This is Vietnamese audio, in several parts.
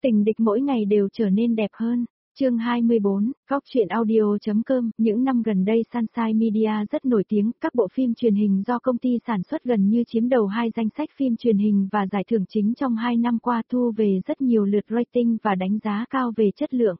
Tình địch mỗi ngày đều trở nên đẹp hơn. Chương 24, Góc truyện audio.com. Những năm gần đây Sunshine Media rất nổi tiếng, các bộ phim truyền hình do công ty sản xuất gần như chiếm đầu hai danh sách phim truyền hình và giải thưởng chính trong 2 năm qua, thu về rất nhiều lượt rating và đánh giá cao về chất lượng.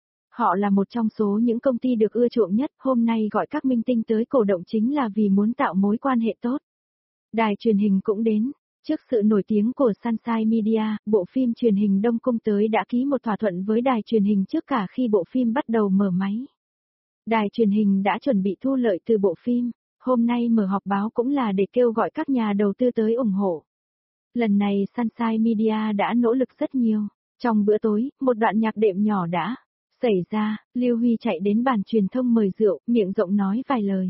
Họ là một trong số những công ty được ưa chuộng nhất, hôm nay gọi các minh tinh tới cổ động chính là vì muốn tạo mối quan hệ tốt. Đài truyền hình cũng đến. Trước sự nổi tiếng của Sunshine Media, bộ phim truyền hình Đông Cung tới đã ký một thỏa thuận với đài truyền hình trước cả khi bộ phim bắt đầu mở máy. Đài truyền hình đã chuẩn bị thu lợi từ bộ phim, hôm nay mở họp báo cũng là để kêu gọi các nhà đầu tư tới ủng hộ. Lần này Sunshine Media đã nỗ lực rất nhiều. Trong bữa tối, một đoạn nhạc đệm nhỏ đã xảy ra, Lưu Huy chạy đến bàn truyền thông mời rượu, miệng rộng nói vài lời.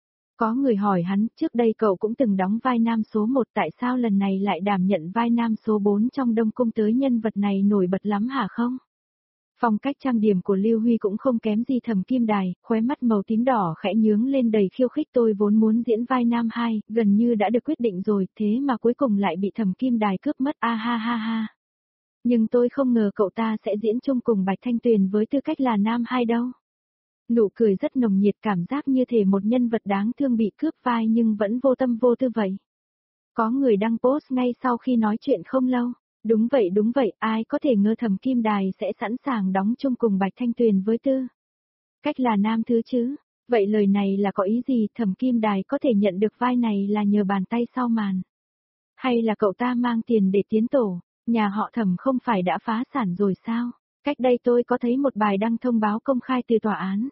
Có người hỏi hắn, trước đây cậu cũng từng đóng vai nam số 1, tại sao lần này lại đảm nhận vai nam số 4 trong Đông Cung tới, nhân vật này nổi bật lắm hả không? Phong cách trang điểm của Lưu Huy cũng không kém gì Thẩm Kim Đài, khóe mắt màu tím đỏ khẽ nhướng lên đầy khiêu khích. Tôi vốn muốn diễn vai nam 2, gần như đã được quyết định rồi, thế mà cuối cùng lại bị Thẩm Kim Đài cướp mất, a ha ha ha. Nhưng tôi không ngờ cậu ta sẽ diễn chung cùng Bạch Thanh Tuyền với tư cách là nam 2 đâu. Nụ cười rất nồng nhiệt, cảm giác như thể một nhân vật đáng thương bị cướp vai nhưng vẫn vô tâm vô tư vậy. Có người đăng post ngay sau khi nói chuyện không lâu. Đúng vậy, ai có thể ngờ Thẩm Kim Đài sẽ sẵn sàng đóng chung cùng Bạch Thanh Tuyền với tư cách là nam thứ chứ. Vậy lời này là có ý gì? Thẩm Kim Đài có thể nhận được vai này là nhờ bàn tay sau màn. Hay là cậu ta mang tiền để tiến tổ, nhà họ Thẩm không phải đã phá sản rồi sao? Cách đây tôi có thấy một bài đăng thông báo công khai từ tòa án.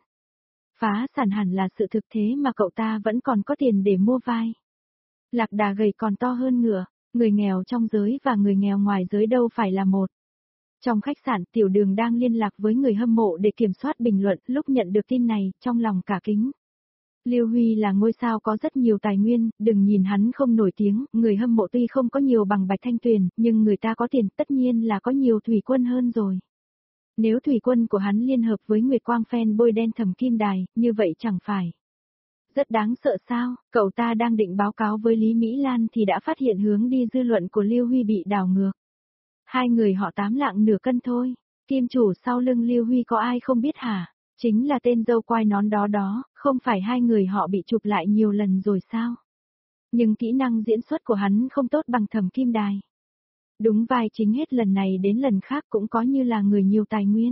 Phá sản hẳn là sự thực, thế mà cậu ta vẫn còn có tiền để mua vai. Lạc đà gầy còn to hơn ngựa, người nghèo trong giới và người nghèo ngoài giới đâu phải là một. Trong khách sạn, Tiểu Đường đang liên lạc với người hâm mộ để kiểm soát bình luận, lúc nhận được tin này, trong lòng cả kính. Lưu Huy là ngôi sao có rất nhiều tài nguyên, đừng nhìn hắn không nổi tiếng, người hâm mộ tuy không có nhiều bằng Bạch Thanh Tuyền, nhưng người ta có tiền, tất nhiên là có nhiều thủy quân hơn rồi. Nếu thủy quân của hắn liên hợp với Nguyệt Quang fan bôi đen Thẩm Kim Đài, như vậy chẳng phải rất đáng sợ sao? Cậu ta đang định báo cáo với Lý Mỹ Lan thì đã phát hiện hướng đi dư luận của Lưu Huy bị đảo ngược. Hai người họ 8 lạng nửa cân thôi. Kim chủ sau lưng Lưu Huy có ai không biết hả? Chính là tên dâu quai nón đó, không phải hai người họ bị chụp lại nhiều lần rồi sao? Nhưng kỹ năng diễn xuất của hắn không tốt bằng Thẩm Kim Đài. Đúng vai chính hết lần này đến lần khác cũng có như là người nhiều tài nguyên.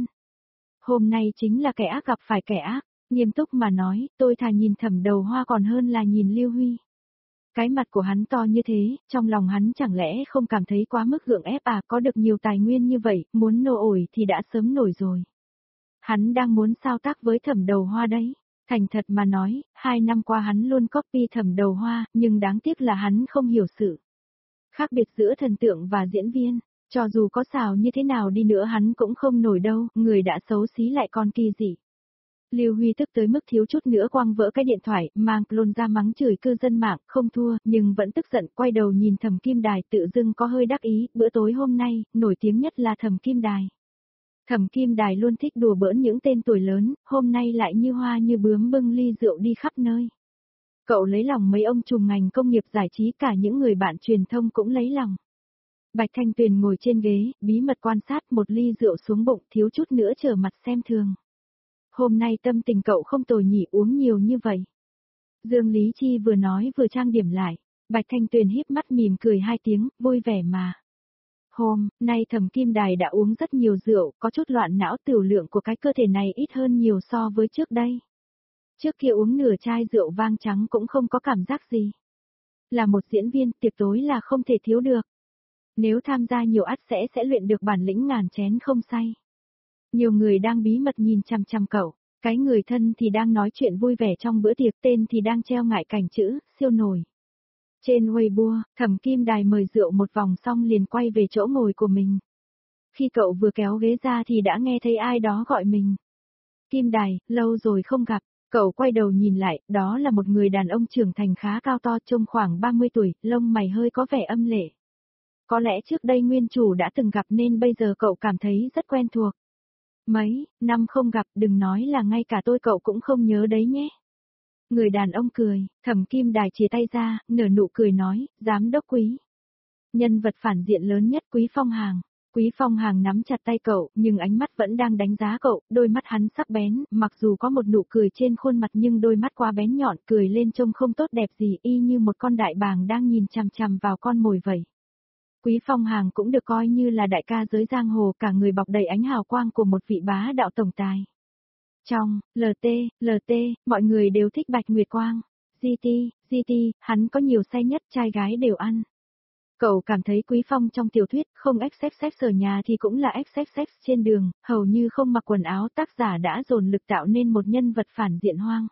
Hôm nay chính là kẻ ác gặp phải kẻ ác, nghiêm túc mà nói, tôi thà nhìn Thẩm Đầu Hoa còn hơn là nhìn Lưu Huy. Cái mặt của hắn to như thế, trong lòng hắn chẳng lẽ không cảm thấy quá mức gượng ép à? Có được nhiều tài nguyên như vậy, muốn nổ ổi thì đã sớm nổi rồi. Hắn đang muốn sao tác với Thẩm Đầu Hoa đấy. Thành thật mà nói, 2 năm qua hắn luôn copy Thẩm Đầu Hoa, nhưng đáng tiếc là hắn không hiểu sự khác biệt giữa thần tượng và diễn viên. Cho dù có xào như thế nào đi nữa hắn cũng không nổi đâu, người đã xấu xí lại còn kỳ dị. Lưu Huy tức tới mức thiếu chút nữa quăng vỡ cái điện thoại, mang clone ra mắng chửi cư dân mạng, không thua, nhưng vẫn tức giận, quay đầu nhìn Thẩm Kim Đài, tự dưng có hơi đắc ý, bữa tối hôm nay, nổi tiếng nhất là Thẩm Kim Đài. Thẩm Kim Đài luôn thích đùa bỡn những tên tuổi lớn, hôm nay lại như hoa như bướm bưng ly rượu đi khắp nơi. Cậu lấy lòng mấy ông trùm ngành công nghiệp giải trí, cả những người bạn truyền thông cũng lấy lòng. Bạch Thanh Tuyền ngồi trên ghế, bí mật quan sát, một ly rượu xuống bụng, thiếu chút nữa trở mặt xem thường. Hôm nay tâm tình cậu không tồi nhỉ, uống nhiều như vậy. Dương Lý Chi vừa nói vừa trang điểm lại. Bạch Thanh Tuyền híp mắt mỉm cười 2 tiếng, vui vẻ mà. Hôm nay Thẩm Kim Đài đã uống rất nhiều rượu, có chút loạn não, tiểu lượng của cái cơ thể này ít hơn nhiều so với trước đây. Trước kia uống nửa chai rượu vang trắng cũng không có cảm giác gì. Là một diễn viên, tiệc tối là không thể thiếu được. Nếu tham gia nhiều ắt sẽ luyện được bản lĩnh ngàn chén không say. Nhiều người đang bí mật nhìn chằm chằm cậu, cái người thân thì đang nói chuyện vui vẻ trong bữa tiệc, tên thì đang treo ngại cảnh chữ, siêu nổi. Trên Weibo, Thẩm Kim Đài mời rượu một vòng xong liền quay về chỗ ngồi của mình. Khi cậu vừa kéo ghế ra thì đã nghe thấy ai đó gọi mình. Kim Đài, lâu rồi không gặp. Cậu quay đầu nhìn lại, đó là một người đàn ông trưởng thành khá cao to, trông khoảng 30 tuổi, lông mày hơi có vẻ âm lệ. Có lẽ trước đây nguyên chủ đã từng gặp nên bây giờ cậu cảm thấy rất quen thuộc. Mấy năm không gặp, đừng nói là ngay cả tôi cậu cũng không nhớ đấy nhé. Người đàn ông cười, Thẩm Kim Đài chia tay ra, nở nụ cười nói, giám đốc Quý. Nhân vật phản diện lớn nhất Quý Phong Hàng. Quý Phong Hàng nắm chặt tay cậu, nhưng ánh mắt vẫn đang đánh giá cậu, đôi mắt hắn sắc bén, mặc dù có một nụ cười trên khuôn mặt nhưng đôi mắt quá bén nhọn, cười lên trông không tốt đẹp gì, y như một con đại bàng đang nhìn chằm chằm vào con mồi vậy. Quý Phong Hàng cũng được coi như là đại ca giới giang hồ, cả người bọc đầy ánh hào quang của một vị bá đạo tổng tài. Trong LT, mọi người đều thích Bạch Nguyệt Quang. GT, hắn có nhiều say nhất, trai gái đều ăn. Cậu cảm thấy Quý Phong trong tiểu thuyết không XXX ở nhà thì cũng là XXX trên đường, hầu như không mặc quần áo, tác giả đã dồn lực tạo nên một nhân vật phản diện hoang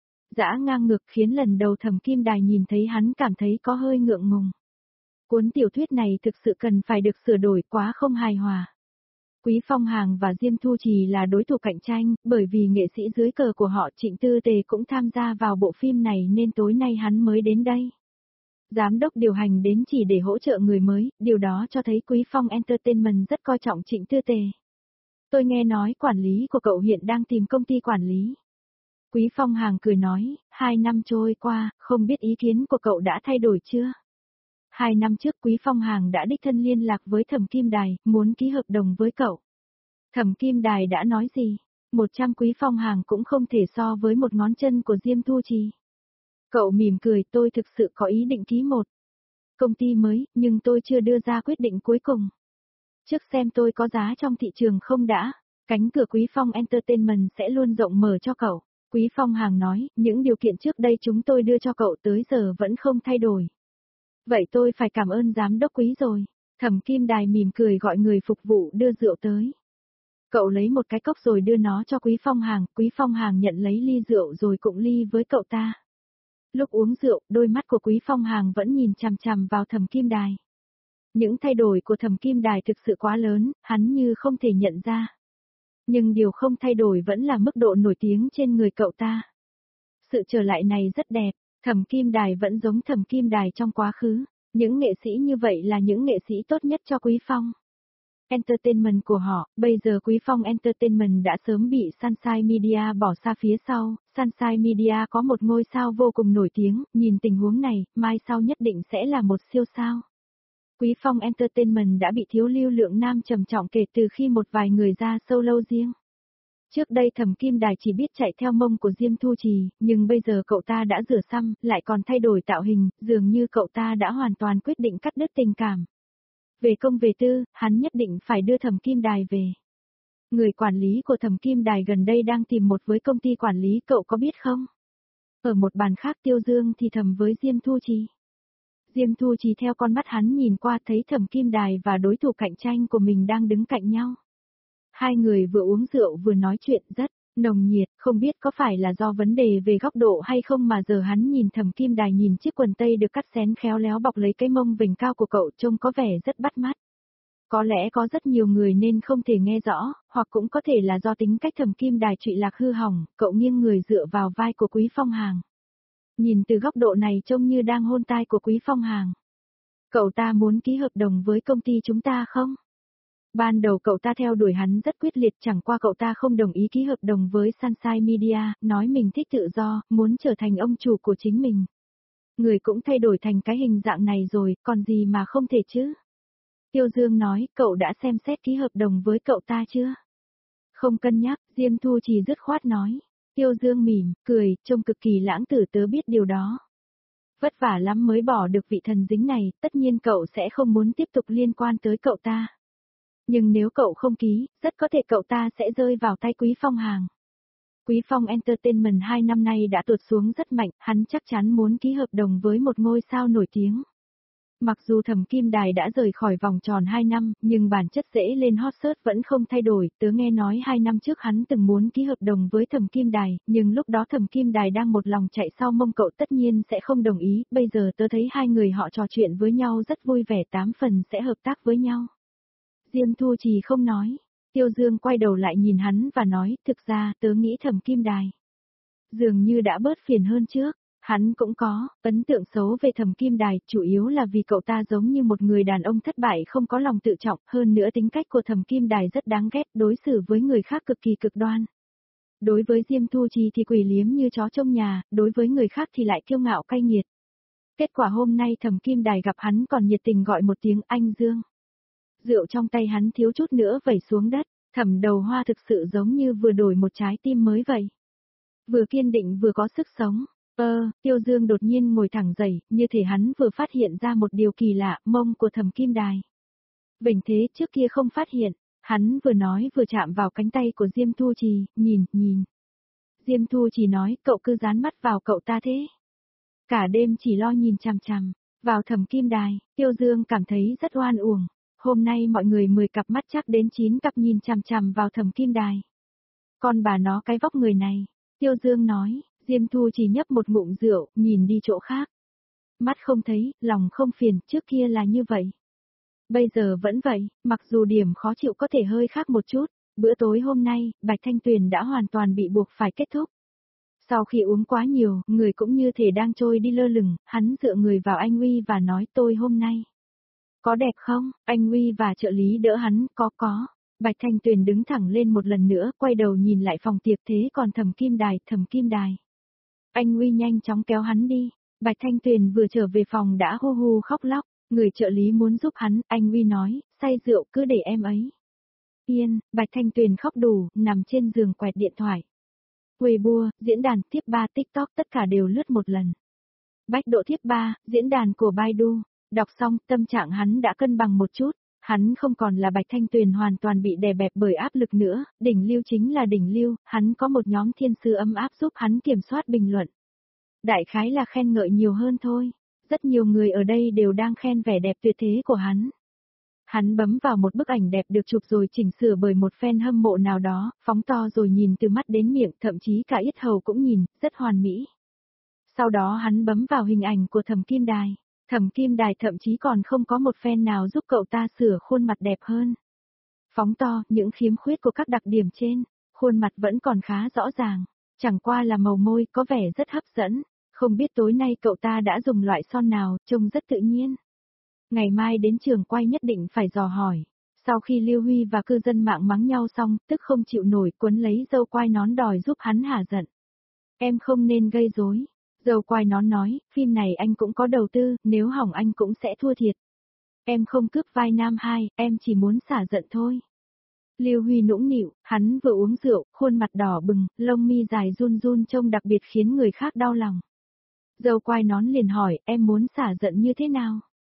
dã ngang ngược, khiến lần đầu Thẩm Kim Đài nhìn thấy hắn cảm thấy có hơi ngượng ngùng. Cuốn tiểu thuyết này thực sự cần phải được sửa đổi, quá không hài hòa. Quý Phong Hàng và Diêm Thu Trì là đối thủ cạnh tranh, bởi vì nghệ sĩ dưới cờ của họ Trịnh Tư Tề cũng tham gia vào bộ phim này nên tối nay hắn mới đến đây. Giám đốc điều hành đến chỉ để hỗ trợ người mới, điều đó cho thấy Quý Phong Entertainment rất coi trọng Trịnh Tư Tề. Tôi nghe nói quản lý của cậu hiện đang tìm công ty quản lý. Quý Phong Hàng cười nói, 2 năm trôi qua, không biết ý kiến của cậu đã thay đổi chưa? 2 năm trước Quý Phong Hàng đã đích thân liên lạc với Thẩm Kim Đài, muốn ký hợp đồng với cậu. Thẩm Kim Đài đã nói gì? 100 Quý Phong Hàng cũng không thể so với một ngón chân của Diêm Thu Trì. Cậu mỉm cười, tôi thực sự có ý định ký một công ty mới, nhưng tôi chưa đưa ra quyết định cuối cùng. Trước xem tôi có giá trong thị trường không đã, cánh cửa Quý Phong Entertainment sẽ luôn rộng mở cho cậu. Quý Phong Hàng nói, những điều kiện trước đây chúng tôi đưa cho cậu tới giờ vẫn không thay đổi. Vậy tôi phải cảm ơn giám đốc Quý rồi. Thẩm Kim Đài mỉm cười gọi người phục vụ đưa rượu tới. Cậu lấy một cái cốc rồi đưa nó cho Quý Phong Hàng nhận lấy ly rượu rồi cụng ly với cậu ta. Lúc uống rượu, đôi mắt của Quý Phong Hàng vẫn nhìn chằm chằm vào Thẩm Kim Đài. Những thay đổi của Thẩm Kim Đài thực sự quá lớn, hắn như không thể nhận ra. Nhưng điều không thay đổi vẫn là mức độ nổi tiếng trên người cậu ta. Sự trở lại này rất đẹp, Thẩm Kim Đài vẫn giống Thẩm Kim Đài trong quá khứ. Những nghệ sĩ như vậy là những nghệ sĩ tốt nhất cho Quý Phong Entertainment của họ. Bây giờ Quý Phong Entertainment đã sớm bị Sunshine Media bỏ xa phía sau. Sunshine Media có một ngôi sao vô cùng nổi tiếng, nhìn tình huống này, mai sau nhất định sẽ là một siêu sao. Quý Phong Entertainment đã bị thiếu lưu lượng nam trầm trọng kể từ khi một vài người ra solo riêng. Trước đây Thẩm Kim Đài chỉ biết chạy theo mông của Diêm Thu Trì, nhưng bây giờ cậu ta đã rửa xăm, lại còn thay đổi tạo hình, dường như cậu ta đã hoàn toàn quyết định cắt đứt tình cảm. Về công về tư, hắn nhất định phải đưa Thẩm Kim Đài về. Người quản lý của Thẩm Kim Đài gần đây đang tìm một với công ty quản lý, cậu có biết không? Ở một bàn khác Tiêu Dương thì thầm với Diêm Thu Trì. Diêm Thu Trì theo con mắt hắn nhìn qua thấy Thẩm Kim Đài và đối thủ cạnh tranh của mình đang đứng cạnh nhau. Hai người vừa uống rượu vừa nói chuyện rất nồng nhiệt, không biết có phải là do vấn đề về góc độ hay không mà giờ hắn nhìn Thẩm Kim Đài nhìn chiếc quần tây được cắt xén khéo léo bọc lấy cái mông vành cao của cậu trông có vẻ rất bắt mắt. Có lẽ có rất nhiều người nên không thể nghe rõ, hoặc cũng có thể là do tính cách Thẩm Kim Đài trụy lạc hư hỏng, cậu nghiêng người dựa vào vai của Quý Phong Hàng. Nhìn từ góc độ này trông như đang hôn tai của Quý Phong Hàng. Cậu ta muốn ký hợp đồng với công ty chúng ta không? Ban đầu cậu ta theo đuổi hắn rất quyết liệt, chẳng qua cậu ta không đồng ý ký hợp đồng với Sunshine Media, nói mình thích tự do, muốn trở thành ông chủ của chính mình. Người cũng thay đổi thành cái hình dạng này rồi, còn gì mà không thể chứ? Tiêu Dương nói, cậu đã xem xét ký hợp đồng với cậu ta chưa? Không cân nhắc, Diêm Thu Trì dứt khoát nói. Tiêu Dương mỉm, cười, trông cực kỳ lãng tử, tớ biết điều đó. Vất vả lắm mới bỏ được vị thần dính này, tất nhiên cậu sẽ không muốn tiếp tục liên quan tới cậu ta. Nhưng nếu cậu không ký, rất có thể cậu ta sẽ rơi vào tay Quý Phong Hàng. Quý Phong Entertainment 2 năm nay đã tụt xuống rất mạnh, hắn chắc chắn muốn ký hợp đồng với một ngôi sao nổi tiếng. Mặc dù Thẩm Kim Đài đã rời khỏi vòng tròn 2 năm, nhưng bản chất dễ lên hot search vẫn không thay đổi. Tớ nghe nói 2 năm trước hắn từng muốn ký hợp đồng với Thẩm Kim Đài, nhưng lúc đó Thẩm Kim Đài đang một lòng chạy sau mông cậu, tất nhiên sẽ không đồng ý. Bây giờ tớ thấy hai người họ trò chuyện với nhau rất vui vẻ, 8 phần sẽ hợp tác với nhau. Diêm Thu Trì không nói. Tiêu Dương quay đầu lại nhìn hắn và nói, thực ra tớ nghĩ Thẩm Kim Đài dường như đã bớt phiền hơn trước. Hắn cũng có ấn tượng xấu về Thẩm Kim Đài, chủ yếu là vì cậu ta giống như một người đàn ông thất bại không có lòng tự trọng, hơn nữa tính cách của Thẩm Kim Đài rất đáng ghét, đối xử với người khác cực kỳ cực đoan. Đối với Diêm Thu Trì thì quỷ liếm như chó trong nhà, đối với người khác thì lại kiêu ngạo cay nghiệt. Kết quả hôm nay Thẩm Kim Đài gặp hắn còn nhiệt tình gọi một tiếng anh Dương. Rượu trong tay hắn thiếu chút nữa vẩy xuống đất, Thẩm Đầu Hoa thực sự giống như vừa đổi một trái tim mới vậy. Vừa kiên định vừa có sức sống. Tiêu Dương đột nhiên ngồi thẳng dậy, như thể hắn vừa phát hiện ra một điều kỳ lạ, mông của Thẩm Kim Đài. Bình thế trước kia không phát hiện, hắn vừa nói vừa chạm vào cánh tay của Diêm Thu Trì, nhìn. Diêm Thu Trì nói, cậu cứ dán mắt vào cậu ta thế. Cả đêm chỉ lo nhìn chằm chằm vào Thẩm Kim Đài, Tiêu Dương cảm thấy rất oan uổng. Hôm nay mọi người 10 cặp mắt chắc đến 9 cặp nhìn chằm chằm vào Thẩm Kim Đài. Con bà nó cái vóc người này, Tiêu Dương nói, Diêm Thu chỉ nhấp một ngụm rượu, nhìn đi chỗ khác. Mắt không thấy, lòng không phiền, trước kia là như vậy. Bây giờ vẫn vậy, mặc dù điểm khó chịu có thể hơi khác một chút, bữa tối hôm nay, Bạch Thanh Tuyền đã hoàn toàn bị buộc phải kết thúc. Sau khi uống quá nhiều, người cũng như thể đang trôi đi lơ lửng, hắn dựa người vào anh Uy và nói tôi hôm nay. Có đẹp không? Anh Uy và trợ lý đỡ hắn, có. Bạch Thanh Tuyền đứng thẳng lên một lần nữa, quay đầu nhìn lại phòng tiệc thế còn Thẩm Kim Đài. Anh Uy nhanh chóng kéo hắn đi. Bạch Thanh Tuyền vừa trở về phòng đã hu hu khóc lóc, người trợ lý muốn giúp hắn, anh Uy nói, say rượu cứ để em ấy. Yên, Bạch Thanh Tuyền khóc đủ, nằm trên giường quẹt điện thoại. Weibo, diễn đàn, tiếp ba TikTok tất cả đều lướt một lần. Bách độ tiếp ba, diễn đàn của Baidu. Đọc xong, tâm trạng hắn đã cân bằng một chút, hắn không còn là Bạch Thanh Tuyền hoàn toàn bị đè bẹp bởi áp lực nữa, đỉnh lưu chính là đỉnh lưu, hắn có một nhóm thiên sư ấm áp giúp hắn kiểm soát bình luận. Đại khái là khen ngợi nhiều hơn thôi, rất nhiều người ở đây đều đang khen vẻ đẹp tuyệt thế của hắn. Hắn bấm vào một bức ảnh đẹp được chụp rồi chỉnh sửa bởi một fan hâm mộ nào đó, phóng to rồi nhìn từ mắt đến miệng, thậm chí cả yết hầu cũng nhìn, rất hoàn mỹ. Sau đó hắn bấm vào hình ảnh của Thẩm Kim Đài. Thẩm Kim Đài thậm chí còn không có một fan nào giúp cậu ta sửa khuôn mặt đẹp hơn. Phóng to, những khiếm khuyết của các đặc điểm trên, khuôn mặt vẫn còn khá rõ ràng, chẳng qua là màu môi có vẻ rất hấp dẫn, không biết tối nay cậu ta đã dùng loại son nào, trông rất tự nhiên. Ngày mai đến trường quay nhất định phải dò hỏi. Sau khi Lưu Huy và cư dân mạng mắng nhau xong, tức không chịu nổi, quấn lấy dâu quai nón đòi giúp hắn hả giận. Em không nên gây rối. Dâu quai nón nói, phim này anh cũng có đầu tư, nếu hỏng anh cũng sẽ thua thiệt. Em không cướp vai nam hai, em chỉ muốn xả giận thôi. Lưu Huy nũng nịu, hắn vừa uống rượu, khuôn mặt đỏ bừng, lông mi dài run run trông đặc biệt khiến người khác đau lòng. Dâu quai nón liền hỏi, em muốn xả giận như thế nào?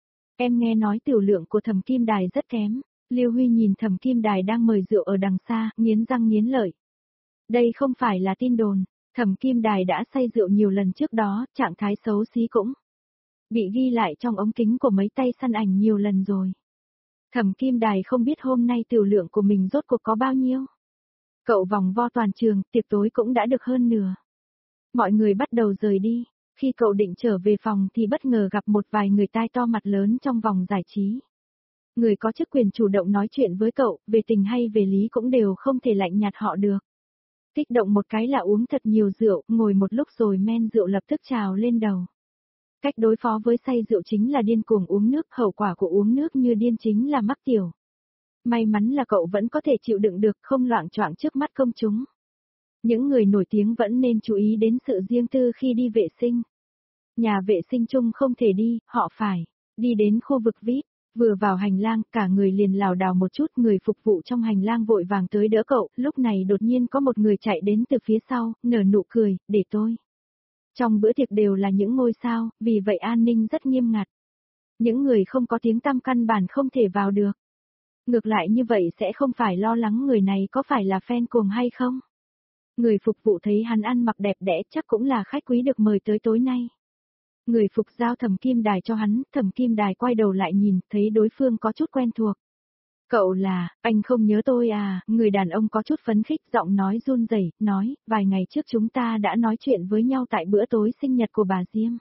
Em nghe nói tiểu lượng của Thẩm Kim Đài rất kém. Lưu Huy nhìn Thẩm Kim Đài đang mời rượu ở đằng xa, nghiến răng nghiến lợi. Đây không phải là tin đồn. Thẩm Kim Đài đã say rượu nhiều lần trước đó, trạng thái xấu xí cũng bị ghi lại trong ống kính của mấy tay săn ảnh nhiều lần rồi. Thẩm Kim Đài không biết hôm nay tiểu lượng của mình rốt cuộc có bao nhiêu. Cậu vòng vo toàn trường, tiệc tối cũng đã được hơn nửa. Mọi người bắt đầu rời đi. Khi cậu định trở về phòng thì bất ngờ gặp một vài người tai to mặt lớn trong vòng giải trí. Người có chức quyền chủ động nói chuyện với cậu, về tình hay về lý cũng đều không thể lạnh nhạt họ được. Kích động một cái là uống thật nhiều rượu, ngồi một lúc rồi men rượu lập tức trào lên đầu. Cách đối phó với say rượu chính là điên cuồng uống nước, hậu quả của uống nước như điên chính là mắc tiểu. May mắn là cậu vẫn có thể chịu đựng được, không loạng choạng trước mắt công chúng. Những người nổi tiếng vẫn nên chú ý đến sự riêng tư khi đi vệ sinh. Nhà vệ sinh chung không thể đi, họ phải đi đến khu vực VIP. Vừa vào hành lang, cả người liền lảo đảo một chút, người phục vụ trong hành lang vội vàng tới đỡ cậu, lúc này đột nhiên có một người chạy đến từ phía sau, nở nụ cười, để tôi. Trong bữa tiệc đều là những ngôi sao, vì vậy an ninh rất nghiêm ngặt. Những người không có tiếng tăm căn bản không thể vào được. Ngược lại như vậy sẽ không phải lo lắng người này có phải là fan cuồng hay không. Người phục vụ thấy hắn ăn mặc đẹp đẽ chắc cũng là khách quý được mời tới tối nay. Người phục giao Thẩm Kim Đài cho hắn, Thẩm Kim Đài quay đầu lại nhìn, thấy đối phương có chút quen thuộc. Cậu là, anh không nhớ tôi à, người đàn ông có chút phấn khích, giọng nói run rẩy, nói, vài ngày trước chúng ta đã nói chuyện với nhau tại bữa tối sinh nhật của bà Diêm.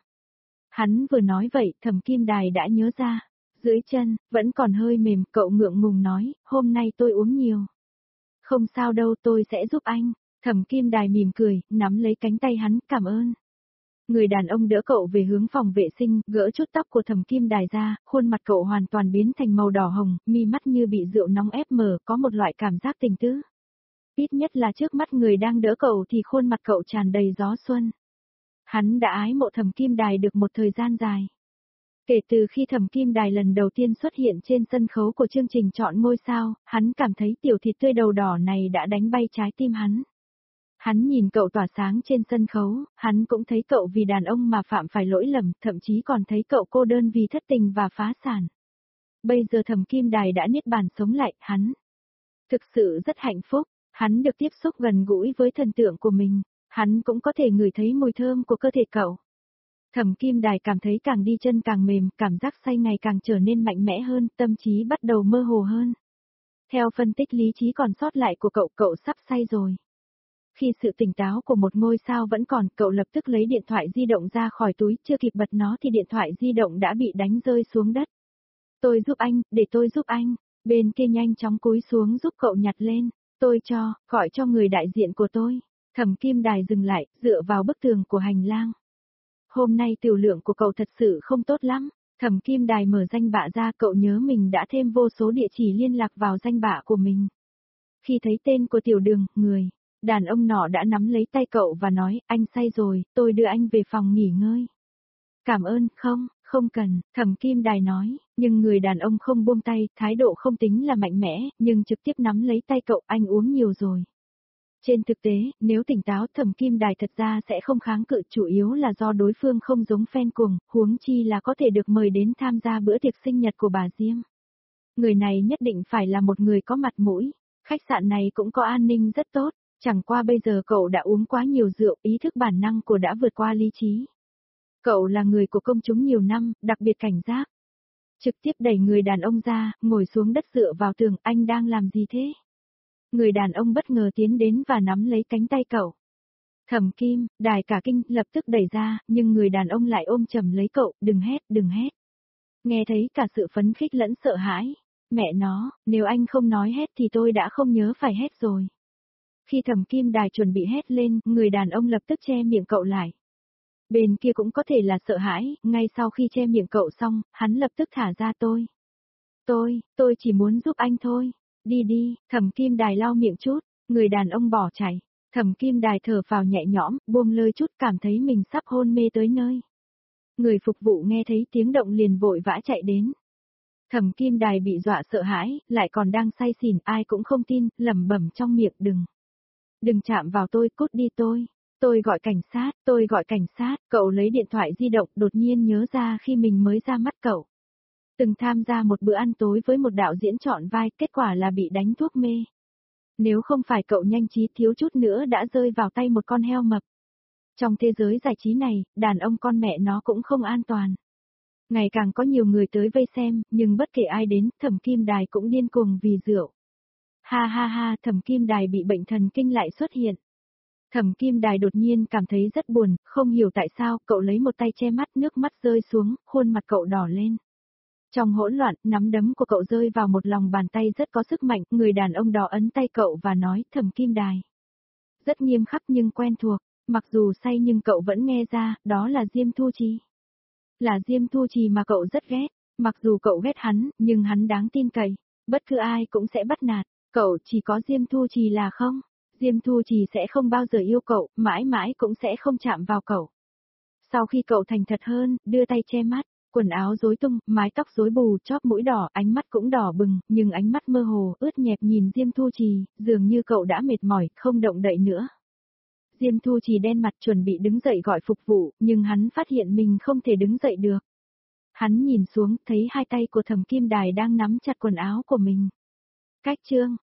Hắn vừa nói vậy, Thẩm Kim Đài đã nhớ ra. Dưới chân, vẫn còn hơi mềm, cậu ngượng ngùng nói, hôm nay tôi uống nhiều. Không sao đâu, tôi sẽ giúp anh. Thẩm Kim Đài mỉm cười, nắm lấy cánh tay hắn, cảm ơn. Người đàn ông đỡ cậu về hướng phòng vệ sinh, gỡ chút tóc của Thẩm Kim Đài ra, khuôn mặt cậu hoàn toàn biến thành màu đỏ hồng, mi mắt như bị rượu nóng ép mở, có một loại cảm giác tình tứ. Ít nhất là trước mắt người đang đỡ cậu thì khuôn mặt cậu tràn đầy gió xuân. Hắn đã ái mộ Thẩm Kim Đài được một thời gian dài. Kể từ khi Thẩm Kim Đài lần đầu tiên xuất hiện trên sân khấu của chương trình chọn ngôi sao, hắn cảm thấy tiểu thịt tươi đầu đỏ này đã đánh bay trái tim hắn. Hắn nhìn cậu tỏa sáng trên sân khấu, hắn cũng thấy cậu vì đàn ông mà phạm phải lỗi lầm, thậm chí còn thấy cậu cô đơn vì thất tình và phá sản. Bây giờ Thẩm Kim Đài đã niết bàn sống lại, hắn thực sự rất hạnh phúc, hắn được tiếp xúc gần gũi với thần tượng của mình, hắn cũng có thể ngửi thấy mùi thơm của cơ thể cậu. Thẩm Kim Đài cảm thấy càng đi chân càng mềm, cảm giác say ngày càng trở nên mạnh mẽ hơn, tâm trí bắt đầu mơ hồ hơn. Theo phân tích lý trí còn sót lại của cậu, cậu sắp say rồi. Khi sự tỉnh táo của một ngôi sao vẫn còn, cậu lập tức lấy điện thoại di động ra khỏi túi, chưa kịp bật nó thì điện thoại di động đã bị đánh rơi xuống đất. Tôi giúp anh, để tôi giúp anh. Bên kia nhanh chóng cúi xuống giúp cậu nhặt lên. Tôi gọi cho người đại diện của tôi. Thẩm Kim Đài dừng lại, dựa vào bức tường của hành lang. Hôm nay tiểu lượng của cậu thật sự không tốt lắm. Thẩm Kim Đài mở danh bạ ra, cậu nhớ mình đã thêm vô số địa chỉ liên lạc vào danh bạ của mình. Khi thấy tên của tiểu đường, đàn ông nọ đã nắm lấy tay cậu và nói, anh say rồi, tôi đưa anh về phòng nghỉ ngơi. Cảm ơn, không cần, Thẩm Kim Đài nói, nhưng người đàn ông không buông tay, thái độ không tính là mạnh mẽ, nhưng trực tiếp nắm lấy tay cậu, anh uống nhiều rồi. Trên thực tế, nếu tỉnh táo Thẩm Kim Đài thật ra sẽ không kháng cự, chủ yếu là do đối phương không giống fan cuồng, huống chi là có thể được mời đến tham gia bữa tiệc sinh nhật của bà Diêm. Người này nhất định phải là một người có mặt mũi, khách sạn này cũng có an ninh rất tốt, chẳng qua bây giờ cậu đã uống quá nhiều rượu, ý thức bản năng của đã vượt qua lý trí. Cậu là người của công chúng nhiều năm, đặc biệt cảnh giác. Trực tiếp đẩy người đàn ông ra, ngồi xuống đất dựa vào tường, anh đang làm gì thế? Người đàn ông bất ngờ tiến đến và nắm lấy cánh tay cậu. Thẩm Kim Đài cả kinh, lập tức đẩy ra, nhưng người đàn ông lại ôm chầm lấy cậu, đừng hét. Nghe thấy cả sự phấn khích lẫn sợ hãi. Mẹ nó, nếu anh không nói hét thì tôi đã không nhớ phải hét rồi. Khi Thẩm Kim Đài chuẩn bị hét lên, người đàn ông lập tức che miệng cậu lại. Bên kia cũng có thể là sợ hãi, ngay sau khi che miệng cậu xong, hắn lập tức thả ra tôi. Tôi chỉ muốn giúp anh thôi. Đi, Thẩm Kim Đài lau miệng chút, người đàn ông bỏ chạy. Thẩm Kim Đài thở phào nhẹ nhõm, buông lơi chút, cảm thấy mình sắp hôn mê tới nơi. Người phục vụ nghe thấy tiếng động liền vội vã chạy đến. Thẩm Kim Đài bị dọa sợ hãi, lại còn đang say xỉn, ai cũng không tin, lẩm bẩm trong miệng, đừng chạm vào tôi, cút đi tôi gọi cảnh sát, cậu lấy điện thoại di động, đột nhiên nhớ ra khi mình mới ra mắt cậu. Từng tham gia một bữa ăn tối với một đạo diễn chọn vai, kết quả là bị đánh thuốc mê. Nếu không phải cậu nhanh trí thiếu chút nữa đã rơi vào tay một con heo mập. Trong thế giới giải trí này, đàn ông con mẹ nó cũng không an toàn. Ngày càng có nhiều người tới vây xem, nhưng bất kể ai đến, Thẩm Kim Đài cũng điên cuồng vì rượu. Ha, Thẩm Kim Đài bị bệnh thần kinh lại xuất hiện. Thẩm Kim Đài đột nhiên cảm thấy rất buồn, không hiểu tại sao, cậu lấy một tay che mắt, nước mắt rơi xuống, khuôn mặt cậu đỏ lên. Trong hỗn loạn, nắm đấm của cậu rơi vào một lòng bàn tay rất có sức mạnh, người đàn ông đó ấn tay cậu và nói, Thẩm Kim Đài. Rất nghiêm khắc nhưng quen thuộc, mặc dù say nhưng cậu vẫn nghe ra, đó là Diêm Thu Trì. Là Diêm Thu Trì mà cậu rất ghét, mặc dù cậu ghét hắn, nhưng hắn đáng tin cậy, bất cứ ai cũng sẽ bắt nạt, cậu chỉ có Diêm Thu Trì là không. Diêm Thu Trì sẽ không bao giờ yêu cậu, mãi mãi cũng sẽ không chạm vào cậu. Sau khi cậu thành thật hơn, đưa tay che mắt, quần áo rối tung, mái tóc rối bù, chóp mũi đỏ, ánh mắt cũng đỏ bừng, nhưng ánh mắt mơ hồ, ướt nhẹp nhìn Diêm Thu Trì, dường như cậu đã mệt mỏi, không động đậy nữa. Diêm Thu Trì đen mặt chuẩn bị đứng dậy gọi phục vụ, nhưng hắn phát hiện mình không thể đứng dậy được. Hắn nhìn xuống, thấy hai tay của Thẩm Kim Đài đang nắm chặt quần áo của mình. Cách chương